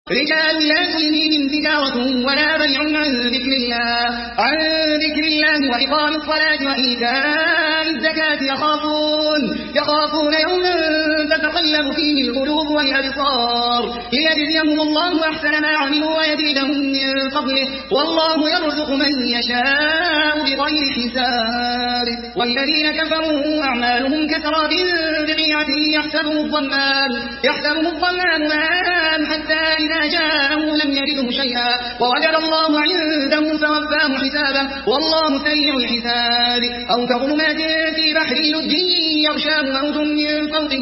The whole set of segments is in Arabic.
رجال لا تلهيهم تجارة ولا بيع عن ذكر الله وإقام الصلاة وإيتاء الزكاة يخافون يوما تتقلب فيه القلوب والأبصار ليجزيهم الله أحسن ما عملوا ويزيدهم من فضله والله يرزق من يشاء بغير حساب. والذين كفروا أعمالهم كسراب بقيعة يحسبه الظمآن ماء حتى إذا جاءه لم يجده شيئا ووجد الله عنده فوفاه حسابه والله سريع الحساب. أو كظلمات في بحر لج يغشاه موج من فوقه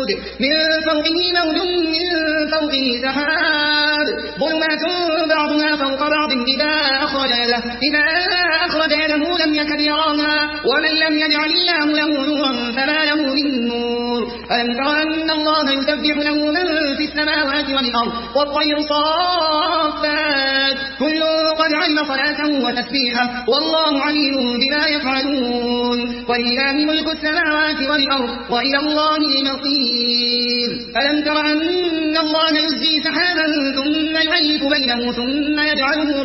موج من سحاب ظلمات بعضها فوق بعض إذا أخرج يده لم يكد يراها ومن لم يجعل الله له نورا فما له من نور. ألم تر أن الله يسبح له من في السماوات والأرض والطير صافات كل قد علم صلاته وتسبيحه والله عليم بما يفعلون. ولله ملك السماوات والأرض وإلى الله المصير. ألم تر أن الله يزجي سحابا ثم يؤلف بينه ثم يجعله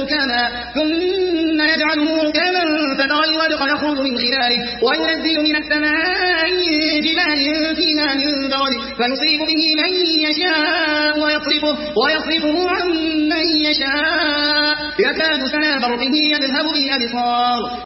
ركاما فترى الودق يخرج من خلاله وينزل من السماء جبال فيها من برد فيصيب به من يشاء ويصرفه عن من يشاء يكاد سنا برقه يذهب بالأبصار